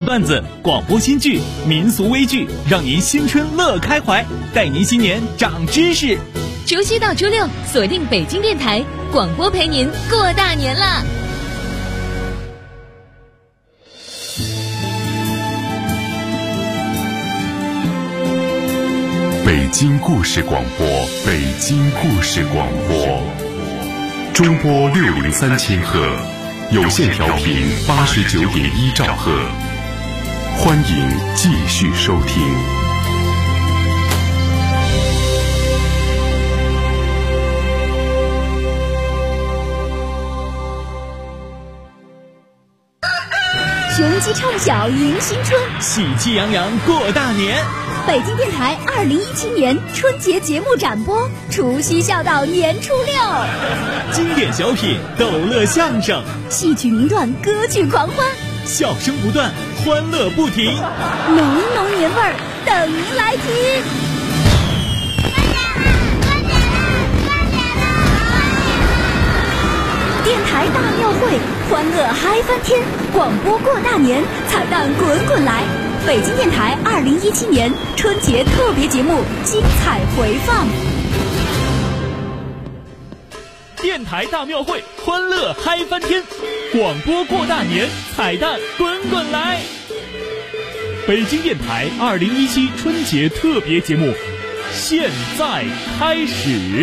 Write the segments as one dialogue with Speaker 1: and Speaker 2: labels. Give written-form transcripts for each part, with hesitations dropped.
Speaker 1: 段子、广播新剧、民俗微剧，让您新春乐开怀，带您新年长知识。
Speaker 2: 除夕到初六，锁定北京电台广播，陪您过大年啦！
Speaker 3: 北京故事广播，北京故事广播，中波603千赫，有线调频89.1兆赫，欢迎继续收听。
Speaker 4: 雄鸡唱晓迎新春，
Speaker 1: 喜气洋洋过大年。
Speaker 4: 北京电台2017年春节节目展播，除夕笑到年初六。
Speaker 1: 经典小品、逗乐相声、
Speaker 4: 戏曲名段、歌剧狂欢，
Speaker 1: 笑声不断，欢乐不停，
Speaker 4: 浓浓年味儿等您来听。电台大庙会，欢乐嗨翻天，广播过大年，彩蛋滚滚来。北京电台2017年春节特别节目精彩回放。
Speaker 1: 电台大庙会，欢乐嗨翻天，广播过大年，彩蛋滚滚来。北京电台2017春节特别节目现在开始。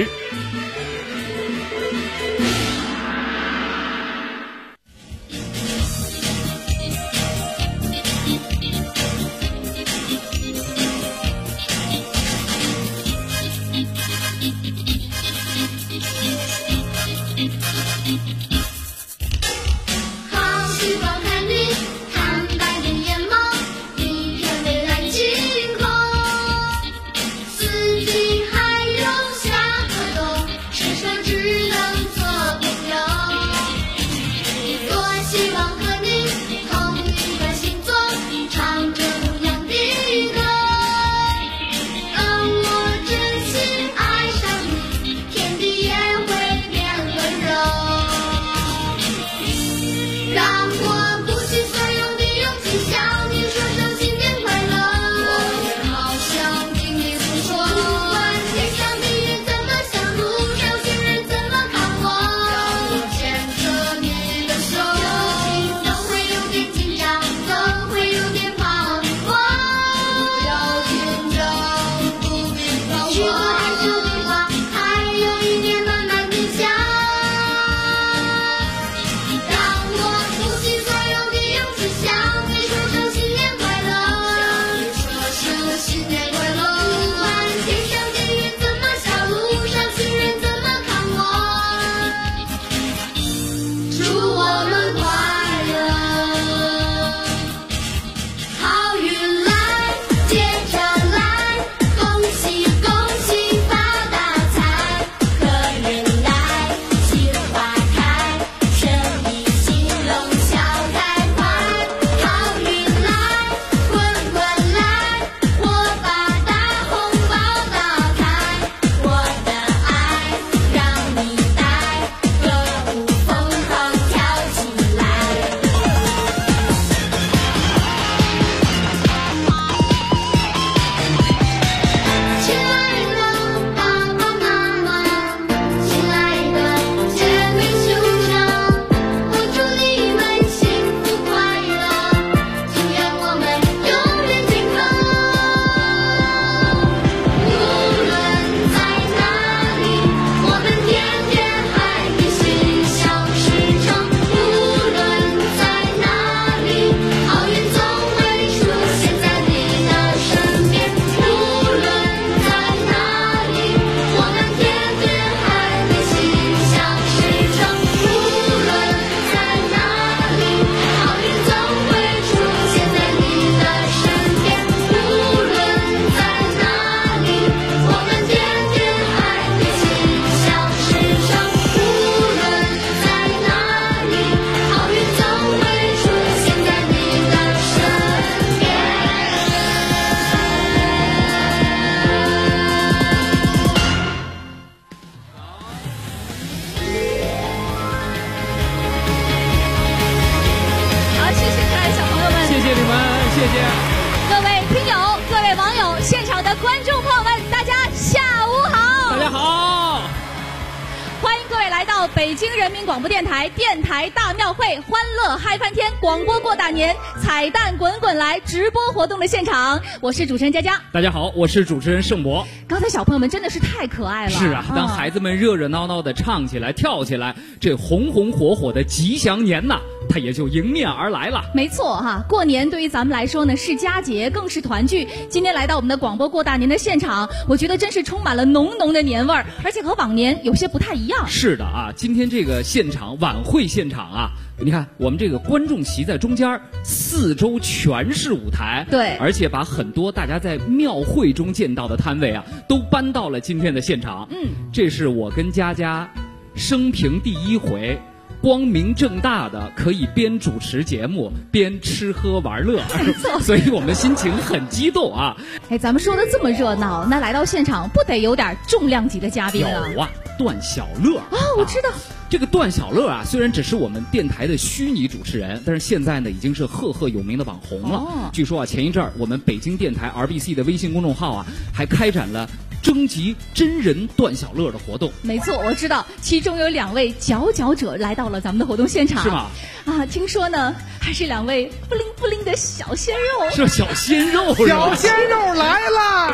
Speaker 4: 北京人民广播电台电台大庙会欢乐嗨翻天，广播过大年，彩蛋滚滚来直播活动的现场，我是主持人佳佳。
Speaker 1: 大家好，我是主持人盛博。
Speaker 4: 刚才小朋友们真的是太可爱了。
Speaker 1: 是啊，当孩子们热热闹闹的唱起来、跳起来，这红红火火的吉祥年呐，它也就迎面而来了。
Speaker 4: 没错哈，过年对于咱们来说呢是佳节，更是团聚。今天来到我们的广播过大年的现场，我觉得真是充满了浓浓的年味儿，而且和往年有些不太一样。
Speaker 1: 是的啊，今天这个现场晚会现场啊，你看我们这个观众席在中间，四周全是舞台，
Speaker 4: 对，
Speaker 1: 而且把很多大家在庙会中见到的摊位啊，都搬到了今天的现场。这是我跟佳佳生平第一回。光明正大的可以边主持节目边吃喝玩乐，所以我们心情很激动啊！
Speaker 4: 哎，咱们说的这么热闹，那来到现场不得有点重量级的嘉宾啊？
Speaker 1: 有啊，段小乐
Speaker 4: 啊，我知道。
Speaker 1: 这个段小乐啊，虽然只是我们电台的虚拟主持人，但是现在呢已经是赫赫有名的网红了。据说啊，前一阵儿我们北京电台 RBC 的微信公众号啊，还开展了征集真人段小乐的活动。
Speaker 4: 没错，我知道，其中有2位佼佼者来到了咱们的活动现场。
Speaker 1: 是吗？
Speaker 4: 啊，听说呢，还是2位不灵不灵的小鲜肉。
Speaker 1: 是小鲜肉，
Speaker 5: 小鲜肉来了！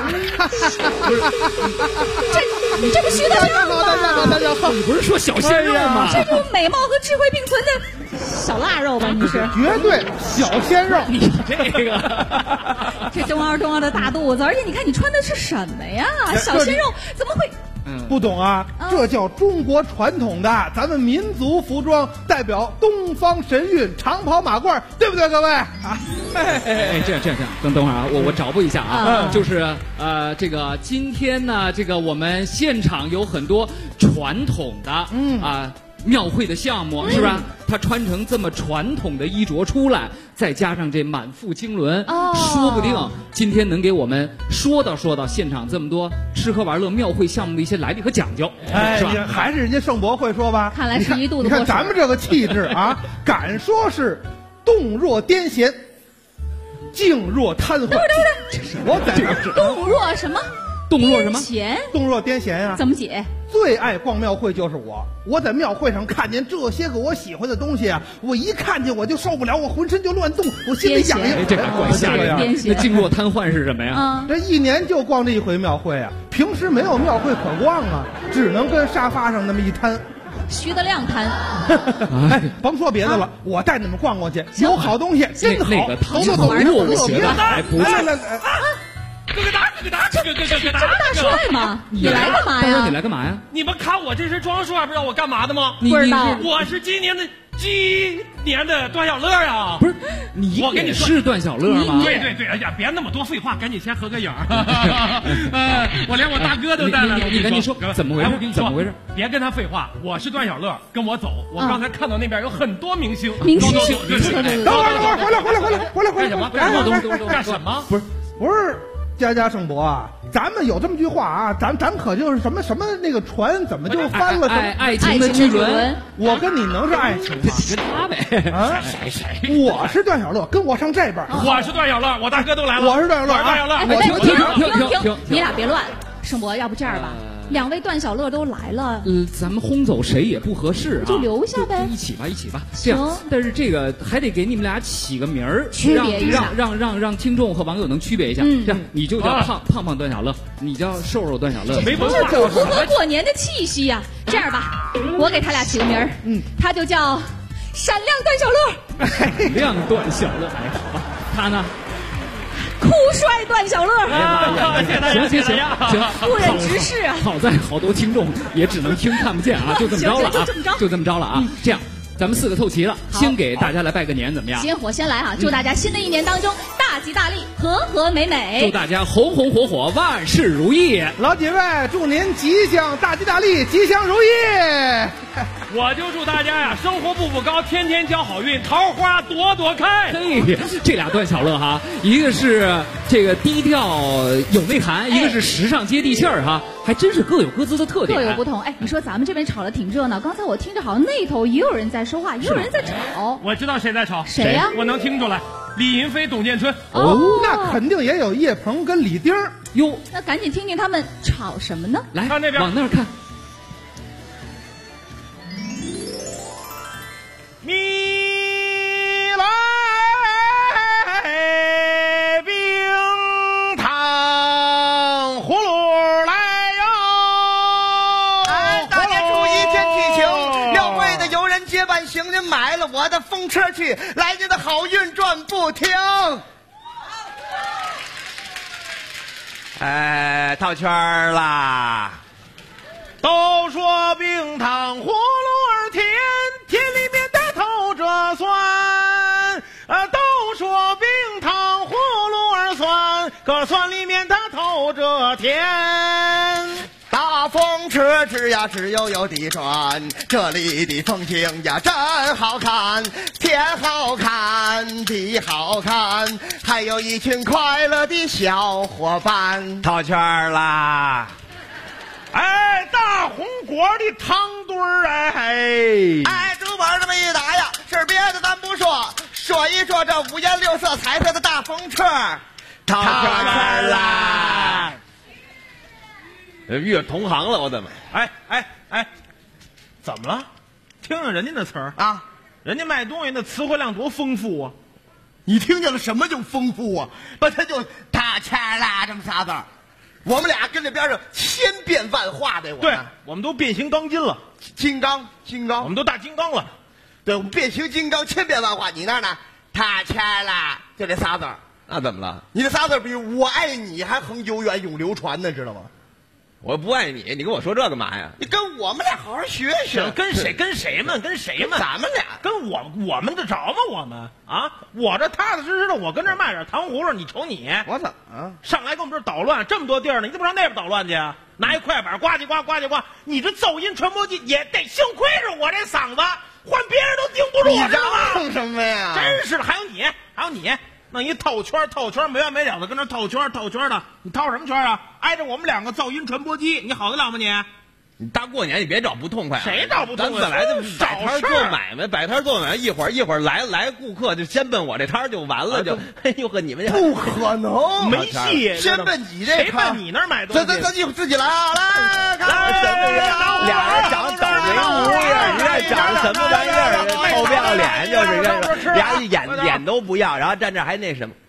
Speaker 4: 这不徐德亮吗？
Speaker 5: 大家好，
Speaker 1: 你不是说小鲜肉吗？
Speaker 4: 这就美貌和智慧并存的小腊肉吧？你是
Speaker 5: 绝对小鲜肉。
Speaker 1: 你这个，
Speaker 4: 这中二的大肚子，而且你看你穿的是什么呀？小鲜肉怎么会？
Speaker 5: 不懂啊，这叫中国传统的咱们民族服装，代表东方神韵，长袍马褂，对不对，各位？
Speaker 1: 这样，等会儿啊，我找补一下啊，就是这个今天呢，这个我们现场有很多传统的庙会的项目，是吧？他穿成这么传统的衣着出来，再加上这满腹经纶，说不定今天能给我们说到现场这么多吃喝玩乐庙会项目的一些来历和讲究，是吧？
Speaker 5: 还是人家盛博会说吧？
Speaker 4: 看来是一肚子。
Speaker 5: 你看咱们这个气质啊，敢说是动若癫痫，静若瘫痪。我在这儿
Speaker 4: 动若什么？
Speaker 1: 动若什么？
Speaker 5: 动若癫痫啊？
Speaker 4: 怎么解？
Speaker 5: 最爱逛庙会就是我在庙会上看见这些个我喜欢的东西啊，我一看见我就受不了，我浑身就乱动，我心里痒痒。
Speaker 1: 这还怪吓人。那静若瘫痪是什么呀？
Speaker 5: 这一年就逛这一回庙会啊，平时没有庙会可逛啊，只能跟沙发上那么一摊。
Speaker 4: 徐德亮摊。
Speaker 5: 哎，甭说别的了，我带你们逛逛去，有好东西，真好。
Speaker 1: 那个唐若我觉得还不错。
Speaker 6: 咯咯哒，
Speaker 4: 这不大帅吗？你来干嘛呀？
Speaker 1: 你来干嘛呀？
Speaker 6: 你们看我这身装束还不知道我干嘛的吗？
Speaker 4: 不知道。
Speaker 6: 我是今年的段小乐啊！
Speaker 1: 不是，我跟你说是段小乐吗？
Speaker 6: 对，哎呀，别那么多废话，赶紧先合个影。我连我大哥都带来了。
Speaker 1: 你赶紧说怎么回事？
Speaker 6: 我跟你说，怎么回事？别跟他废话，我是段小乐，跟我走。我刚才看到那边有很多明星。
Speaker 5: 等会儿，回来！
Speaker 6: 干什么？干什么？
Speaker 5: 不是。家盛博啊，咱们有这么句话啊，咱可就是什么那个船怎么就翻了？
Speaker 1: 爱情的巨轮，
Speaker 5: 我跟你能是爱情吗？
Speaker 1: 跟他呗啊？
Speaker 5: 谁？我是段小乐，跟我上这边。
Speaker 6: 我是段小乐，我大哥都来了。
Speaker 5: 我是段小乐，
Speaker 4: 停！你俩别乱。盛博，要不这样吧，2位段小乐都来了，
Speaker 1: 咱们轰走谁也不合适啊，
Speaker 4: 就留下呗，
Speaker 1: 一起吧。这样，但是这个还得给你们俩起个名儿，
Speaker 4: 区别一下，
Speaker 1: 让听众和网友能区别一下。这样，你就叫胖段小乐，你叫瘦段小乐，
Speaker 6: 没文化，
Speaker 4: 这符合过年的气息呀。这样吧，我给他俩起个名儿，他就叫闪亮段小乐。
Speaker 1: 闪亮段小乐，哎，好吧，他呢？
Speaker 4: 酷帅段小乐，
Speaker 1: 行，
Speaker 4: 不忍直视啊！
Speaker 1: 好在好多听众也只能听看不见啊，就这么着了啊，就这么着了啊。这样，咱们4个凑齐了，先给大家来拜个年，怎么样？
Speaker 4: 行，我先来啊！祝大家新的一年当中大吉大利，和和美美。
Speaker 1: 祝大家红红火火，万事如意。
Speaker 5: 老几位，祝您吉祥，大吉大利，吉祥如意。
Speaker 6: 我就祝大家呀，生活步步高，天天交好运，桃花朵朵开。
Speaker 1: 嘿，这俩段小乐哈，一个是这个低调有内涵，一个是时尚接地气儿哈，还真是各有各自的特点，
Speaker 4: 各有不同。哎，你说咱们这边吵得挺热闹，刚才我听着好像那头也有人在说话，也有人在吵。
Speaker 6: 我知道谁在吵，
Speaker 4: 谁呀？
Speaker 6: 我能听出来，李云飞、董建春。
Speaker 5: 那肯定也有叶鹏跟李丁
Speaker 1: 哟。
Speaker 4: 那赶紧听听他们吵什么呢？
Speaker 1: 来，
Speaker 6: 看那边，
Speaker 1: 往那儿看。
Speaker 7: 我的风车去，来您的好运转不停。
Speaker 8: 哎，套圈啦！
Speaker 6: 都说冰糖葫芦儿甜，甜里面它透着酸。都说冰糖葫芦儿酸，可酸里面它透着甜。
Speaker 7: 大风车吱呀吱悠悠地转，这里的风景呀真好看，天好看，地好看，还有一群快乐的小伙伴。
Speaker 8: 套圈啦！
Speaker 6: 哎，大红果的汤墩儿，
Speaker 7: 哎，主板这么一打呀，是别的咱不说，说一说这五颜六色彩色的大风车，
Speaker 8: 套圈啦！越同行了，我怎么？
Speaker 6: 哎，怎么了？听听人家那词儿
Speaker 7: 啊，
Speaker 6: 人家卖东西那词汇量多丰富啊！
Speaker 7: 你听见了什么叫丰富啊？把它就大钱啦这么仨字儿，我们俩跟这边上千变万化的。
Speaker 6: 对，我们都变形钢筋了，
Speaker 7: 金刚，
Speaker 6: 我们都大金刚了。
Speaker 7: 对，我们变形金刚，千变万化。你那儿呢？大钱啦，就这仨字儿。
Speaker 8: 那怎么了？
Speaker 7: 你这仨字比我爱你还恒久远永流传呢，知道吗？
Speaker 8: 我不爱你，你跟我说这干嘛呀？
Speaker 7: 你跟我们俩好好学学。
Speaker 6: 跟谁们？
Speaker 7: 咱们俩
Speaker 6: 跟我们得着吗？我们啊，我这踏踏实实的，我跟这卖点糖葫芦，你瞅你，
Speaker 7: 我怎么
Speaker 6: 上来跟我们这儿捣乱？这么多地儿呢，你怎么上那边捣乱去啊？拿一快板呱唧呱呱唧呱，你这噪音传播机也得幸亏是我这嗓子，换别人都顶不住，
Speaker 7: 你
Speaker 6: 知道吗？
Speaker 7: 嚷什么呀？
Speaker 6: 真是的，还有你。弄一套圈没完没了的跟那套圈的，你套什么圈啊？挨着我们两个噪音传播机，你好得了吗你？
Speaker 8: 你大过年你别找不痛快。
Speaker 6: 谁找不痛快？
Speaker 8: 咱本来就摆摊做买卖，一会儿来顾客就先奔我这摊就完了，就哎呦呵，你们
Speaker 7: 不可能，
Speaker 6: 没戏，
Speaker 7: 先奔你这，
Speaker 6: 谁奔你那儿买东西？
Speaker 7: 咱自己来啊！来，
Speaker 8: 俩人长倒霉模样，你这长什么玩意儿？臭不要脸，就是俩眼都不要，然后站这还那什么。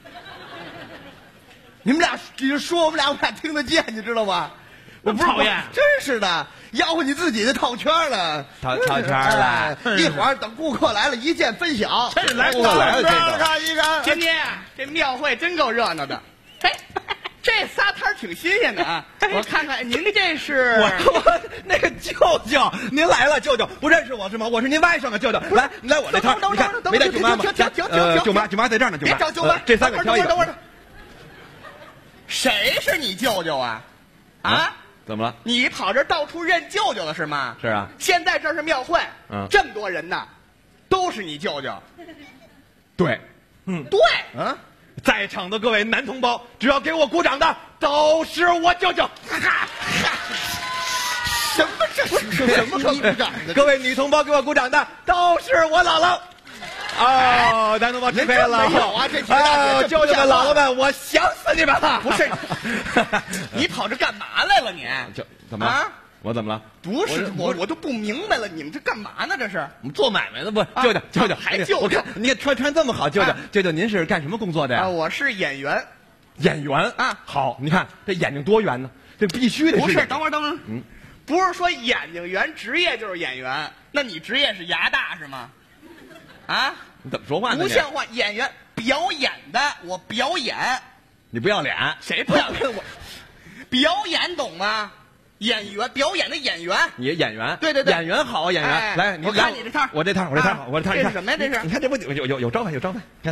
Speaker 7: 你们俩说我们俩听得见，你知道吗？
Speaker 6: 我不讨厌，
Speaker 7: 真是的，吆喝你自己的套圈了，
Speaker 8: 套圈了。
Speaker 7: 一会儿等顾客来了，一键分享。
Speaker 6: 来，
Speaker 8: 顾客来了，
Speaker 7: 今天这庙会真够热闹的。嘿，这仨摊挺新鲜的啊！我看看，您这是
Speaker 8: 我那个舅舅，您来了，舅舅不认识我是吗？我是您外甥啊，舅舅。来，你来我这摊，你看没带舅妈吗？舅妈在这儿呢，
Speaker 7: 别找舅妈，
Speaker 8: 这三个挑一个。
Speaker 7: 等会儿，谁是你舅舅啊？啊？
Speaker 8: 怎么了？
Speaker 7: 你跑这到处认舅舅了是吗？
Speaker 8: 是啊。
Speaker 7: 现在这是庙会，这么多人呢，都是你舅舅。
Speaker 8: 对，
Speaker 7: 对，
Speaker 8: 在场的各位男同胞，只要给我鼓掌的，都是我舅舅。
Speaker 7: 什么可鼓掌的？
Speaker 8: 各位女同胞给我鼓掌的，都是我姥姥。哦，男同胞吃亏了。
Speaker 7: 没有啊，这
Speaker 8: 舅舅们、姥姥们，我想死你们了！
Speaker 7: 不是，你跑这干嘛来了？你
Speaker 8: 怎么了？我怎么了？
Speaker 7: 不是，我都不明白了，你们这干嘛呢？这是
Speaker 8: 我们做买卖的不？舅舅
Speaker 7: 还舅舅，
Speaker 8: 我看你穿这么好，舅舅您是干什么工作的呀？
Speaker 7: 我是演员。
Speaker 8: 演员啊，好，你看这眼睛多圆呢，这必须得是。
Speaker 7: 不是，等会儿，不是说眼睛圆职业就是演员，那你职业是牙大是吗？啊？
Speaker 8: 你怎么说话呢？
Speaker 7: 不像话！演员表演的，我表演。
Speaker 8: 你不要脸？
Speaker 7: 谁不要脸？我表演懂吗？演员表演的演员。
Speaker 8: 你演员？
Speaker 7: 对，
Speaker 8: 演员好，演员来，
Speaker 7: 我看你这摊，
Speaker 8: 我这摊好，
Speaker 7: 这是什么呀？这是？
Speaker 8: 你看这不有招牌，看。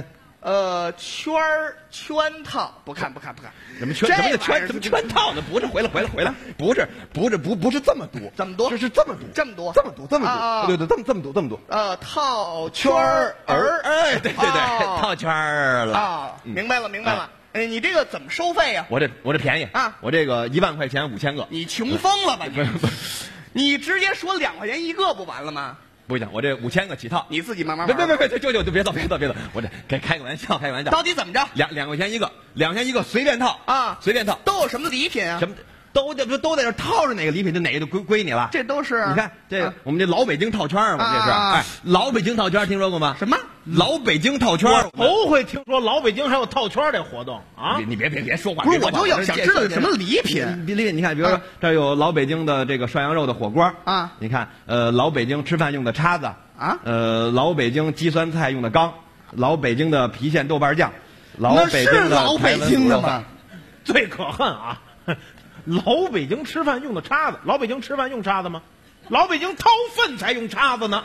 Speaker 7: 圈套，不看。
Speaker 8: 什么圈套呢？不是，回来，不是这么多，
Speaker 7: 这么多，
Speaker 8: 是这么多，
Speaker 7: 这么多，
Speaker 8: 对，这么多。
Speaker 7: 套圈儿，
Speaker 8: 哎，对，套圈儿了
Speaker 7: 啊，明白了。哎，你这个怎么收费呀？
Speaker 8: 我这便宜啊，我这个1万块钱5000个。
Speaker 7: 你穷疯了吧你？你直接说2块钱一个不完了吗？
Speaker 8: 不行，我这5000个起套，
Speaker 7: 你自己慢慢玩。
Speaker 8: 别，舅舅就别走，我这开个玩笑。
Speaker 7: 到底怎么着
Speaker 8: ？2块钱一个，2块钱一个，随便套啊，随便套。
Speaker 7: 都有什么礼品啊？
Speaker 8: 什么都在这套着，哪个礼品就哪个就归你了。
Speaker 7: 这都是
Speaker 8: 你看这个我们这老北京套圈我们这是哎，老北京套圈听说过吗？
Speaker 7: 什么
Speaker 8: 老北京套圈？
Speaker 6: 我头回听说老北京还有套圈这活动啊！
Speaker 8: 你别说话，
Speaker 7: 不是我就想知道什么礼品。
Speaker 8: 你看，比如说这有老北京的这个涮羊肉的火锅
Speaker 7: 啊，
Speaker 8: 你看老北京吃饭用的叉子
Speaker 6: 啊？
Speaker 8: 老北京鸡酸菜用的缸，老北京的郫县豆瓣酱，老
Speaker 7: 那是
Speaker 8: 北京的
Speaker 7: 老北京的吗？
Speaker 6: 最可恨啊！老北京吃饭用的叉子，老北京吃饭用叉子吗？老北京掏粪才用叉子呢。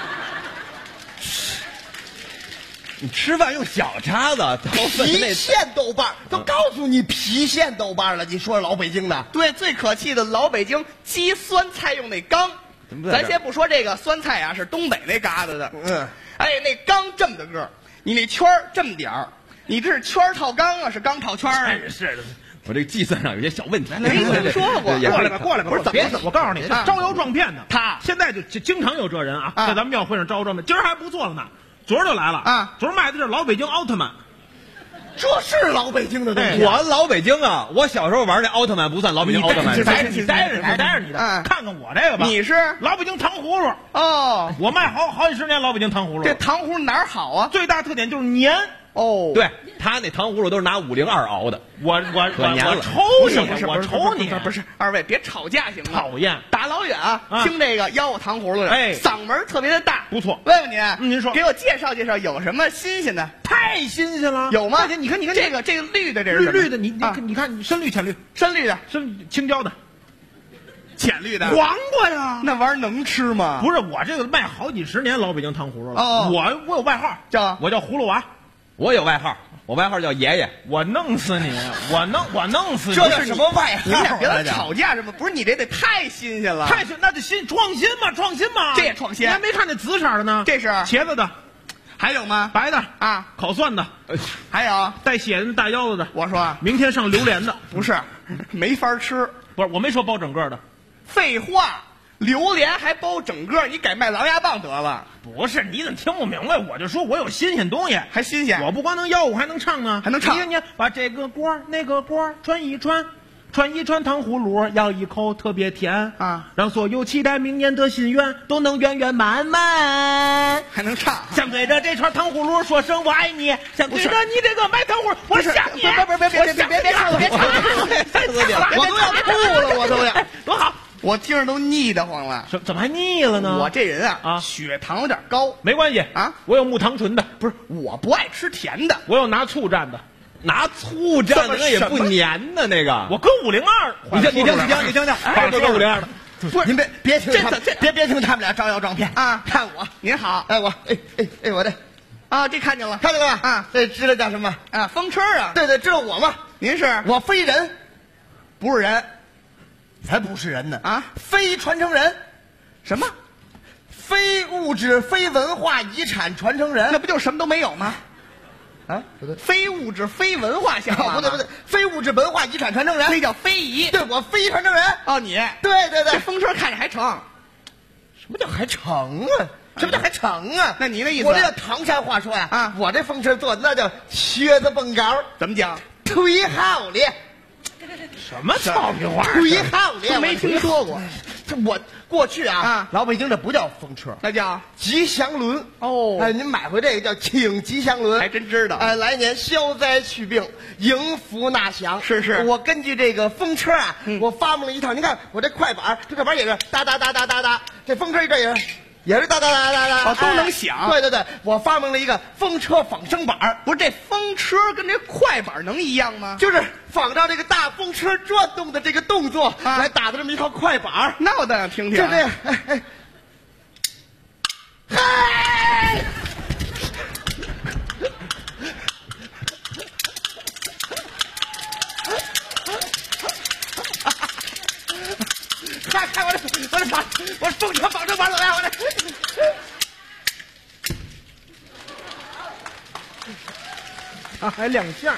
Speaker 8: 你吃饭用小叉子，
Speaker 7: 郫县豆瓣都告诉你郫县豆瓣了，你说老北京的？
Speaker 9: 对，最可气的老北京鸡酸菜用那缸，咱先不说这个酸菜啊，是东北那旮瘩的。哎，那缸这么大个儿，你那圈儿这么点儿，你这是圈儿套缸啊，是缸套圈儿啊？
Speaker 6: 是的。
Speaker 8: 我这个计算上有些小问题。
Speaker 9: 没怎么说过，
Speaker 6: 过来吧，过来吧。不是怎么？我告诉你，招摇撞骗的，
Speaker 9: 他
Speaker 6: 现在就经常有这人啊，在咱们庙会上招摇撞骗。今儿还不错了呢，昨儿就来了啊。昨儿卖的是老北京奥特曼，
Speaker 7: 这是老北京的东西。
Speaker 8: 我老北京啊，我小时候玩那奥特曼不算老北京奥特曼，
Speaker 6: 你待着你的，看看我这个吧。
Speaker 9: 你是
Speaker 6: 老北京糖葫芦
Speaker 9: 哦，
Speaker 6: 我卖好几十年老北京糖葫芦。
Speaker 9: 这糖葫芦哪儿好啊？
Speaker 6: 最大特点就是黏。
Speaker 9: 哦，
Speaker 8: 对他那糖葫芦都是拿502熬的，
Speaker 6: 我瞅你，
Speaker 9: 不是二位别吵架行吗？
Speaker 6: 讨厌，
Speaker 9: 大老远啊，听这个吆喝糖葫芦的，
Speaker 6: 哎，
Speaker 9: 嗓门特别的大，
Speaker 6: 不错。
Speaker 9: 问问您，
Speaker 6: 您说，
Speaker 9: 给我介绍介绍有什么新鲜的？
Speaker 6: 太新鲜了，
Speaker 9: 有吗？
Speaker 6: 你看
Speaker 9: 这个绿的，这是
Speaker 6: 绿的，你看深绿浅绿，
Speaker 9: 深绿的，
Speaker 6: 深青椒的，
Speaker 9: 浅绿的，
Speaker 6: 黄瓜呀，
Speaker 9: 那玩意儿能吃吗？
Speaker 6: 不是，我这个卖好几十年老北京糖葫芦了。
Speaker 9: 哦，
Speaker 6: 我有外号，我叫葫芦娃。
Speaker 8: 我有外号，我外号叫爷爷。
Speaker 6: 我弄死你！我弄死你！
Speaker 7: 这是什么外号？
Speaker 9: 你们俩别吵架什么？不是你这得太新鲜了，
Speaker 6: 太新，那就创新嘛！
Speaker 9: 这也创新。
Speaker 6: 你还没看见紫色的呢？
Speaker 9: 这是
Speaker 6: 茄子的，
Speaker 9: 还有吗？
Speaker 6: 白的
Speaker 9: 啊，
Speaker 6: 烤蒜的，
Speaker 9: 还有
Speaker 6: 带血的大腰子的。
Speaker 9: 我说
Speaker 6: 明天上榴莲的，
Speaker 9: 不是，没法吃。
Speaker 6: 不是，我没说包整个的。
Speaker 9: 废话。榴莲还包整个，你改卖狼牙棒得了。
Speaker 6: 不是，你怎么听不明白？我就说我有新鲜东西，
Speaker 9: 还新鲜。
Speaker 6: 我不光能吆喝，还能唱呢，
Speaker 9: 还能唱。
Speaker 6: 你把这个锅那个锅穿一穿糖葫芦，咬一口特别甜
Speaker 9: 啊，
Speaker 6: 让所有期待明年的心愿都能圆圆满满。
Speaker 9: 还能唱，
Speaker 6: 想对着这串糖葫芦说声我爱你，想对着你这个卖糖葫芦，我想你。
Speaker 9: 别唱了，别唱了，我都要吐了，我都要。
Speaker 6: 多好。
Speaker 9: 我听着都腻得慌了，
Speaker 6: 怎么还腻了呢？
Speaker 9: 我这人啊，血糖有点高，
Speaker 6: 没关系
Speaker 9: 啊，
Speaker 6: 我有木糖醇的，
Speaker 9: 不是，我不爱吃甜的，
Speaker 6: 我有拿醋蘸的，
Speaker 8: 拿醋蘸的那也不粘的那个，
Speaker 6: 我搁502，
Speaker 8: 你听，
Speaker 6: 哎，搁502的，
Speaker 7: 不是，您别听他们，别听他们俩招摇撞骗
Speaker 9: 啊！
Speaker 7: 看我，
Speaker 9: 您好，
Speaker 7: 哎我，哎我这，
Speaker 9: 啊这看见了
Speaker 7: 啊，这知道叫什么
Speaker 9: 啊？风车啊，
Speaker 7: 对，知道我吗？
Speaker 9: 您是
Speaker 7: 我非人，
Speaker 9: 不是人。
Speaker 7: 才不是人呢
Speaker 9: 啊！
Speaker 7: 非传承人，
Speaker 9: 什么？
Speaker 7: 非物质、非文化遗产传承人，
Speaker 9: 那不就什么都没有吗？
Speaker 7: 啊，不对，
Speaker 9: 非物质、非文化项目，
Speaker 7: 不对，非物质文化遗产传承人，
Speaker 9: 那叫非遗。
Speaker 7: 对，我非传承人。
Speaker 9: 哦，你
Speaker 7: 对，
Speaker 9: 这风车看着还成。
Speaker 7: 什么叫还成啊？什么叫还成啊？
Speaker 9: 那你那意思？
Speaker 7: 我这叫唐山话说呀，
Speaker 9: 啊，
Speaker 7: 我这风车做的那叫靴子蹦高，
Speaker 9: 怎么讲？
Speaker 7: 忒好了。
Speaker 6: 什么操皮话？
Speaker 7: 忒好了，
Speaker 9: 没听说过。
Speaker 7: 这我过去啊，老北京这不叫风车，
Speaker 9: 那叫
Speaker 7: 吉祥轮。
Speaker 9: 哦，
Speaker 7: 哎，您买回这个叫请吉祥轮，
Speaker 9: 还真知道。
Speaker 7: 哎，来年消灾去病，迎福纳祥。
Speaker 9: 是，
Speaker 7: 我根据这个风车啊，我发明了一套。您看我这快板，这快板也是哒哒哒哒哒哒，这风车这也是哒哒哒哒哒，
Speaker 9: 都能响。
Speaker 7: 对，我发明了一个风车仿生板。
Speaker 9: 不是，这风车跟这快板能一样吗？
Speaker 7: 就是仿照这个大风车转动的这个动作来打的这么一套快板。
Speaker 9: 那我倒想听听。
Speaker 7: 就这样，嗨！看我风车仿生板怎么样？
Speaker 6: 还亮相。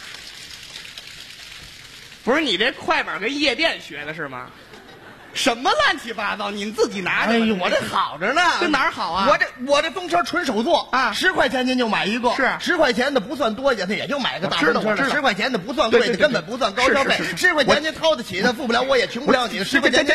Speaker 9: 不是你这快板跟夜店学的是吗？什么乱七八糟？你自己拿着。
Speaker 7: 哎呦，我这好着呢。
Speaker 9: 这哪儿好啊？
Speaker 7: 我这风车纯手做啊，10块钱您就买一个。
Speaker 9: 是
Speaker 7: 10块钱的不算多钱，他也就买个大风车。10块钱的不算贵的，根本不算高消费。10块钱您掏得起的，付不了我也穷不了你。10块钱别，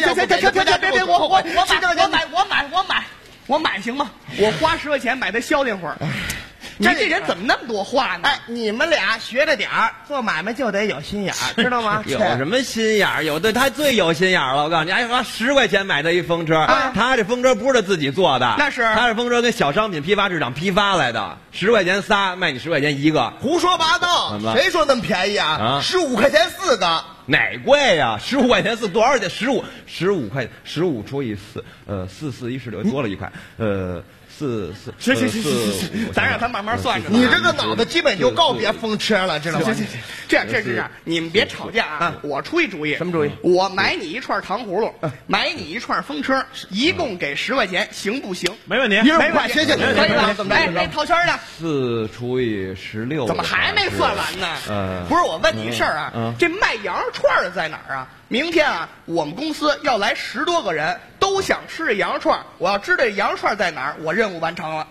Speaker 9: 我买行吗？我花10块钱买它消停会儿。 你这人怎么那么多话呢？
Speaker 7: 哎，你们俩学着点儿，做买卖就得有心眼儿，知道吗？
Speaker 8: 有什么心眼儿？有的他最有心眼儿了。我告诉你，哎，花10块钱买的一风车，他这风车不是他自己做的，
Speaker 9: 那是
Speaker 8: 他这风车跟小商品批发市场批发来的，10块钱仨，卖你10块钱一个，
Speaker 7: 胡说八道！谁说那么便宜啊？15块钱4个。
Speaker 8: 哪贵呀？15块钱4多少钱？15块，15除以4，4 4 1 16，多了1块，4，
Speaker 9: 行，咱让他慢慢算着。
Speaker 7: 你这个脑子基本就告别风车了，知道吗？
Speaker 9: 行，这样，你们别吵架啊！我出一主意。
Speaker 7: 什么主意？
Speaker 9: 我买你一串糖葫芦，买你一串风车，一共给10块钱，行不行？
Speaker 6: 没问题，
Speaker 7: 没问题，行，
Speaker 9: 可以了。怎么着？哎，套圈呢
Speaker 8: ？4除以16，
Speaker 9: 怎么还没算完呢？不是，我问你一事儿啊，这卖羊肉串的在哪儿啊？明天啊，我们公司要来10多个人，都想吃这羊肉串。我要知道这羊肉串在哪儿，我任务完成了。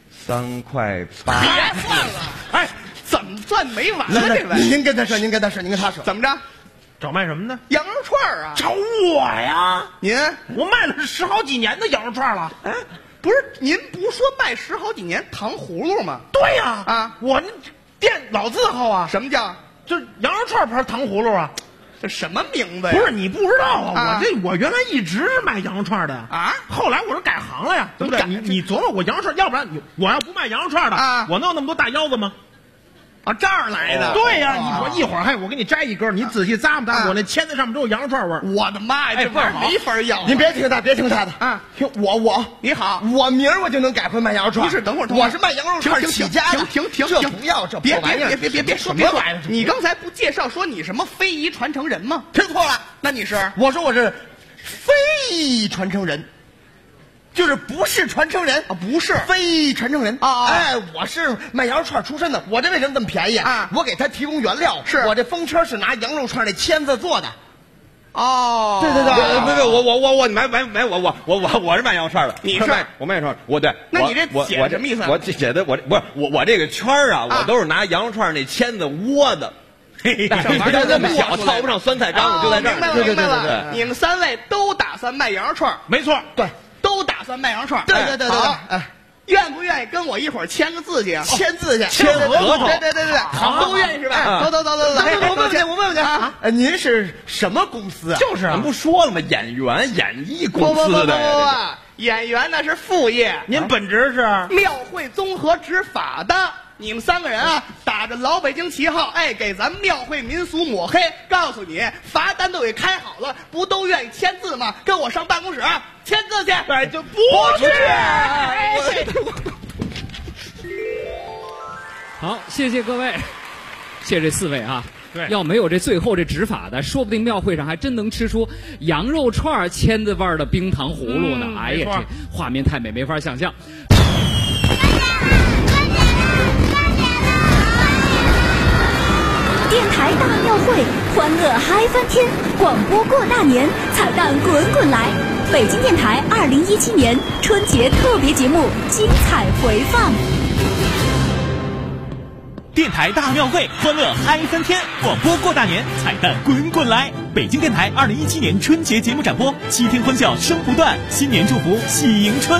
Speaker 8: 3块8。
Speaker 9: 别算了，哎，怎么算没完了？这位，
Speaker 7: 您跟他说，
Speaker 9: 怎么着？
Speaker 6: 找卖什么呢？
Speaker 9: 羊肉串啊！
Speaker 6: 找我呀？
Speaker 9: 您，
Speaker 6: 我卖了10好几年的羊肉串了。
Speaker 9: 哎，不是，您不说卖10好几年糖葫芦吗？
Speaker 6: 对呀，啊，我那店老字号啊。
Speaker 9: 什么叫？
Speaker 6: 就是羊肉串牌糖葫芦啊。
Speaker 9: 这什么名字呀？
Speaker 6: 不是你不知道啊！我原来一直是卖羊肉串的啊，后来我是改行了呀，对不对？你琢磨我羊肉串，要不然我要不卖羊肉串的啊，我能有那么多大腰子吗？
Speaker 9: 啊，这儿来的。
Speaker 6: 对呀，你说一会儿我给你摘一根，你仔细咂摸咂摸，我那签子上面都有羊肉串味儿。
Speaker 9: 我的妈呀，这味儿没法要。
Speaker 7: 您别听他的啊！听我，
Speaker 9: 你好，
Speaker 7: 我明儿我就能改回卖羊肉串。
Speaker 9: 不是，等会儿，
Speaker 7: 我是卖羊肉串起家的。
Speaker 9: 停，
Speaker 7: 这不要这
Speaker 9: 别
Speaker 7: 说什么玩意儿？
Speaker 9: 你刚才不介绍说你什么非遗传承人吗？
Speaker 7: 听错了，
Speaker 9: 那你是？
Speaker 7: 我说我是非遗传承人。就是不是传承人
Speaker 9: 啊，不是
Speaker 7: 非传承人
Speaker 9: 啊！
Speaker 7: 哎，我是卖羊肉串出身的，我这为什么这么便宜啊？我给他提供原料，
Speaker 9: 是
Speaker 7: 我这风车是拿羊肉串的签子做的。
Speaker 9: 哦，
Speaker 7: 对，
Speaker 8: 我你买我是卖羊肉串的，
Speaker 9: 你是
Speaker 8: 我卖羊肉串，我对。
Speaker 9: 那你这写什么意思？
Speaker 8: 我写的我这个圈啊，我都是拿羊肉串那签子窝的。那么小，套不上酸菜章，就在这儿。
Speaker 9: 明白了，你们3位都打算卖羊肉串，
Speaker 6: 没错，
Speaker 9: 对。都打算卖羊肉串，
Speaker 7: 对，
Speaker 9: 哎，愿不愿意跟我一会儿签个字去？
Speaker 7: 签字去，
Speaker 9: 签合同，对，都愿意是吧？走，
Speaker 7: 我问问啊，您是什么公司啊？
Speaker 6: 就是
Speaker 8: 咱不说了吗？演艺公司的。
Speaker 9: 演员那是副业，
Speaker 6: 您本职是
Speaker 9: 庙会综合执法的。你们3个人啊，打着老北京旗号，哎，给咱们庙会民俗抹黑。告诉你，罚单都给开好了，不都愿意签字吗？跟我上办公室签字去。
Speaker 6: 哎，就不
Speaker 9: 去。
Speaker 10: 好，谢谢各位，谢谢这4位啊。
Speaker 6: 对，
Speaker 10: 要没有这最后这执法的，说不定庙会上还真能吃出羊肉串签子味儿的冰糖葫芦呢。哎呀，这画面太美，没法想象。
Speaker 4: 电台大庙会，欢乐嗨翻天，广播过大年，彩蛋滚滚来。北京电台2017年春节特别节目精彩回放。
Speaker 1: 电台大庙会，欢乐嗨翻天，广播过大年，彩蛋滚滚来。北京电台2017年春节节目展播，7天欢笑声不断，新年祝福喜迎春。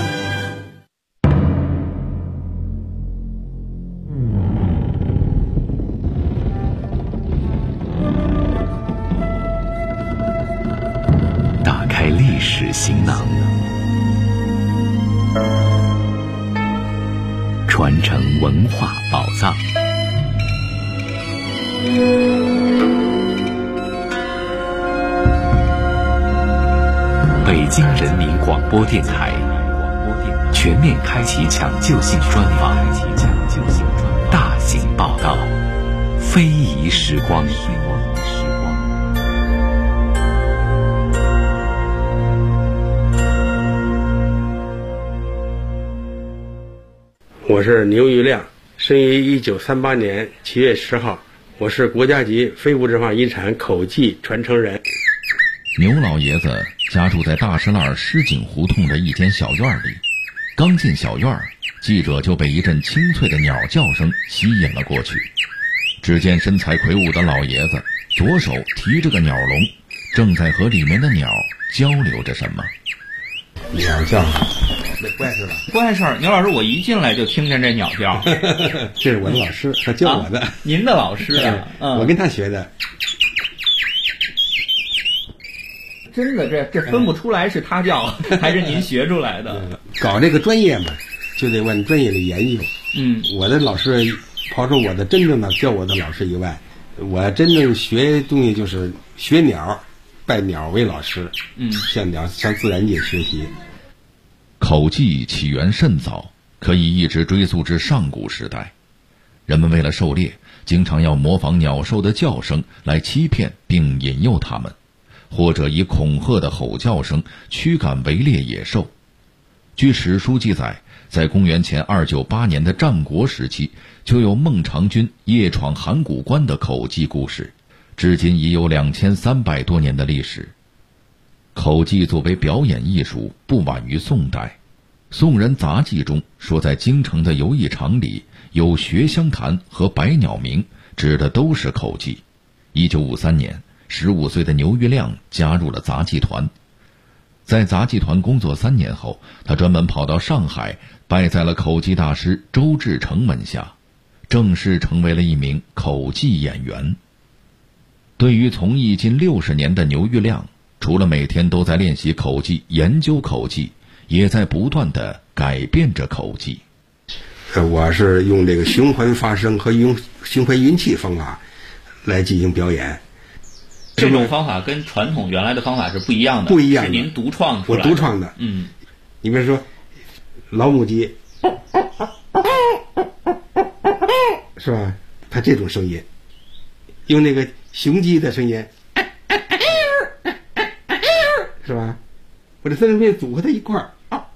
Speaker 3: 打开历史行囊，传承文化宝藏。北京人民广播电台全面开启抢救性专访，大型报道，非遗时光。
Speaker 11: 我是牛玉亮，生于1938年7月10号，我是国家级非物质文化遗产口技传承人。
Speaker 12: 牛老爷子家住在大石栏狮井胡同的一间小院里，刚进小院，记者就被一阵清脆的鸟叫声吸引了过去。只见身材魁梧的老爷子左手提着个鸟笼，正在和里面的鸟交流着什么。
Speaker 11: 鸟叫， 不碍事吧？
Speaker 13: 不碍事儿。牛老师，我一进来就听见这鸟叫，
Speaker 11: 这是我的老师，他教我的。
Speaker 13: 您的老师啊？
Speaker 11: 我跟他学的。
Speaker 13: 真的，这分不出来是他教还是您学出来的。
Speaker 11: 搞这个专业嘛，就得往专业里研究。我的老师，刨出我的真正的教我的老师以外，我真正学东西就是学鸟，拜鸟为老师。向自然界学习。
Speaker 12: 口技起源甚早，可以一直追溯至上古时代。人们为了狩猎，经常要模仿鸟兽的叫声来欺骗并引诱它们，或者以恐吓的吼叫声驱赶围猎野兽。据史书记载，在公元前298年的战国时期，就有孟尝君夜闯函谷关的口技故事，至今已有2300多年的历史。口技作为表演艺术，不晚于宋代。宋人杂记中说，在京城的游艺场里有学香坛和百鸟鸣，指的都是口技。1953年，15岁的牛玉亮加入了杂技团。在杂技团工作3年后，他专门跑到上海，拜在了口技大师周志成门下，正式成为了一名口技演员。对于从艺近60年的牛玉亮，除了每天都在练习口技、研究口技，也在不断地改变着口技。
Speaker 11: 我是用这个循环发声和用循环运气方法来进行表演。
Speaker 13: 这种方法跟传统原来的方法是不一样的，
Speaker 11: 不一样的，
Speaker 13: 是您独创出来的。
Speaker 11: 我独创的。你比如说老母鸡，是吧？它这种声音，用那个雄鸡的声音，是吧？我这三声片组合在一块儿，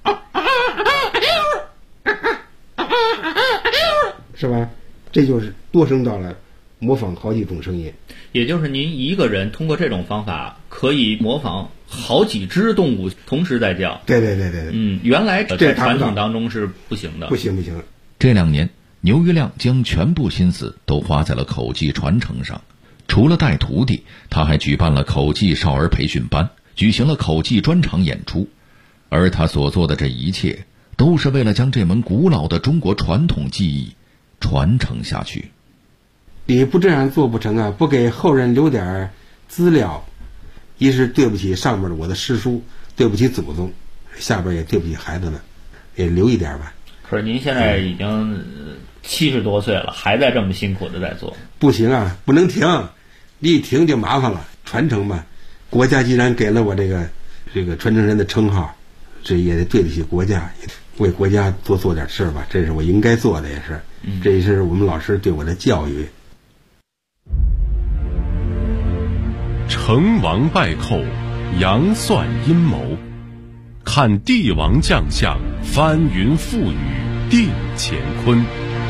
Speaker 11: 是吧？这就是多声道了，模仿好几种声音。
Speaker 13: 也就是您一个人通过这种方法可以模仿好几只动物同时在叫。
Speaker 11: 对。
Speaker 13: 原来在传统当中是不行的。
Speaker 11: 不行。
Speaker 12: 这2年，牛玉亮将全部心思都花在了口技传承上。除了带徒弟，他还举办了口技少儿培训班，举行了口技专场演出。而他所做的这一切，都是为了将这门古老的中国传统技艺传承下去。
Speaker 11: 你不这样做不成啊！不给后人留点资料，一是对不起上面的我的师叔，对不起祖宗，下边也对不起孩子们，也留一点吧。
Speaker 13: 可是您现在已经70多岁了，还在这么辛苦的在做。
Speaker 11: 不行啊，不能停，你一停就麻烦了。传承嘛，国家既然给了我这个传承人的称号，这也得对得起国家，为国家多做点事儿吧，这是我应该做的，也是，这也是我们老师对我的教育。
Speaker 3: 成王败寇，杨算阴谋，看帝王将相，翻云覆雨定乾坤。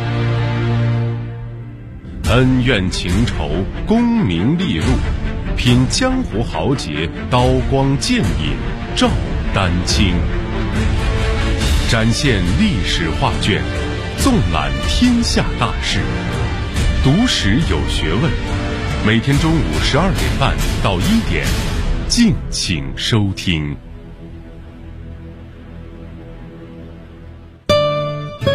Speaker 3: 恩怨情仇，功名利禄，品江湖豪杰，刀光剑影照丹青。展现历史画卷，纵览天下大事，读史有学问。每天中午12点半到1点，敬请收听。